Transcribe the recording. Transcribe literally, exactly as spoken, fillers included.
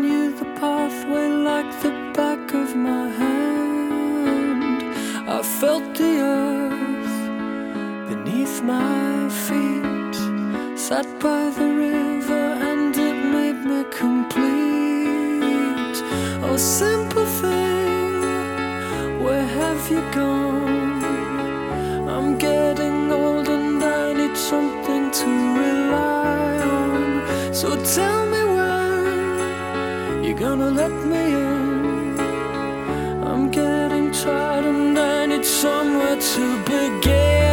knew the pathway like the back of my hand. I felt the earth beneath my feet, sat by the river and it made me complete. Oh, simple thing, where have you gone? I'm getting old and I need something to rely on. So tell me when you're gonna let me in. I'm getting tired and I need somewhere to begin.